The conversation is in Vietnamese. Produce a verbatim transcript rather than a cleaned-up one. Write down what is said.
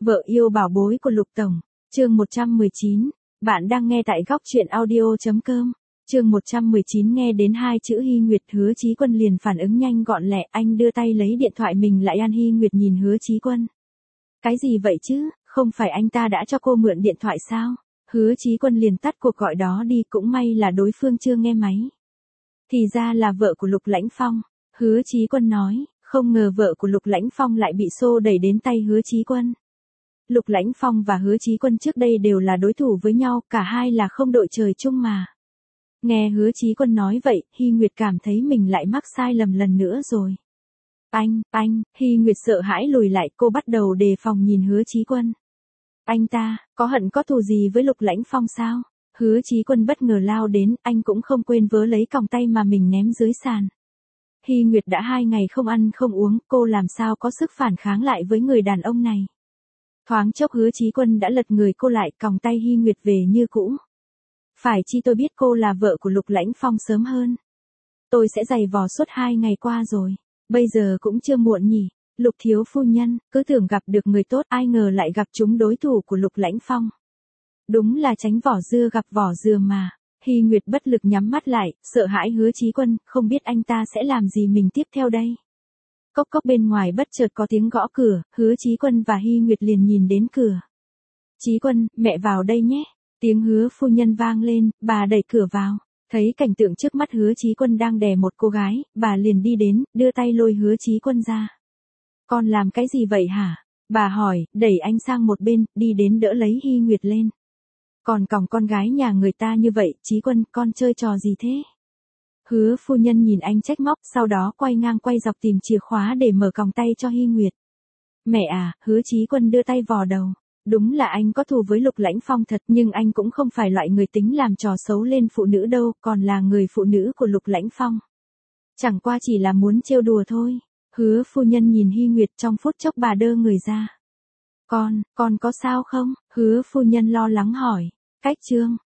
Vợ yêu bảo bối của Lục Tổng, chương một trăm mười chín, bạn đang nghe tại góc truyện audio chấm com. Chương một trăm mười chín nghe đến hai chữ Hy Nguyệt, Hứa Chí Quân liền phản ứng nhanh gọn lẹ, anh đưa tay lấy điện thoại mình lại. An Hy Nguyệt nhìn Hứa Chí Quân. Cái gì vậy chứ, không phải anh ta đã cho cô mượn điện thoại sao? Hứa Chí Quân liền tắt cuộc gọi đó đi, cũng may là đối phương chưa nghe máy. Thì ra là vợ của Lục Lãnh Phong, Hứa Chí Quân nói, không ngờ vợ của Lục Lãnh Phong lại bị xô đẩy đến tay Hứa Chí Quân. Lục Lãnh Phong và Hứa Chí Quân trước đây đều là đối thủ với nhau, cả hai là không đội trời chung mà. Nghe Hứa Chí Quân nói vậy, Hy Nguyệt cảm thấy mình lại mắc sai lầm lần nữa rồi. Anh, anh, Hy Nguyệt sợ hãi lùi lại, cô bắt đầu đề phòng nhìn Hứa Chí Quân. Anh ta, có hận có thù gì với Lục Lãnh Phong sao? Hứa Chí Quân bất ngờ lao đến, anh cũng không quên vớ lấy còng tay mà mình ném dưới sàn. Hy Nguyệt đã hai ngày không ăn không uống, cô làm sao có sức phản kháng lại với người đàn ông này. Thoáng chốc Hứa Chí Quân đã lật người cô lại, còng tay Hy Nguyệt về như cũ. Phải chi tôi biết cô là vợ của Lục Lãnh Phong sớm hơn. Tôi sẽ giày vò suốt hai ngày qua rồi, bây giờ cũng chưa muộn nhỉ. Lục thiếu phu nhân, cứ tưởng gặp được người tốt, ai ngờ lại gặp chúng đối thủ của Lục Lãnh Phong. Đúng là tránh vỏ dưa gặp vỏ dừa mà. Hy Nguyệt bất lực nhắm mắt lại, sợ hãi Hứa Chí Quân, không biết anh ta sẽ làm gì mình tiếp theo đây. Cốc cốc bên ngoài bất chợt có tiếng gõ cửa, Hứa Chí Quân và Hy Nguyệt liền nhìn đến cửa. Chí Quân, mẹ vào đây nhé. Tiếng Hứa phu nhân vang lên, bà đẩy cửa vào. Thấy cảnh tượng trước mắt Hứa Chí Quân đang đè một cô gái, bà liền đi đến, đưa tay lôi Hứa Chí Quân ra. Con làm cái gì vậy hả? Bà hỏi, đẩy anh sang một bên, đi đến đỡ lấy Hy Nguyệt lên. Còn còng con gái nhà người ta như vậy, Chí Quân, con chơi trò gì thế? Hứa phu nhân nhìn anh trách móc, sau đó quay ngang quay dọc tìm chìa khóa để mở còng tay cho Hy Nguyệt. Mẹ à, Hứa Chí Quân đưa tay vò đầu. Đúng là anh có thù với Lục Lãnh Phong thật, nhưng anh cũng không phải loại người tính làm trò xấu lên phụ nữ đâu, còn là người phụ nữ của Lục Lãnh Phong. Chẳng qua chỉ là muốn trêu đùa thôi. Hứa phu nhân nhìn Hy Nguyệt, trong phút chốc bà đơ người ra. Con, con có sao không? Hứa phu nhân lo lắng hỏi. Cách chương,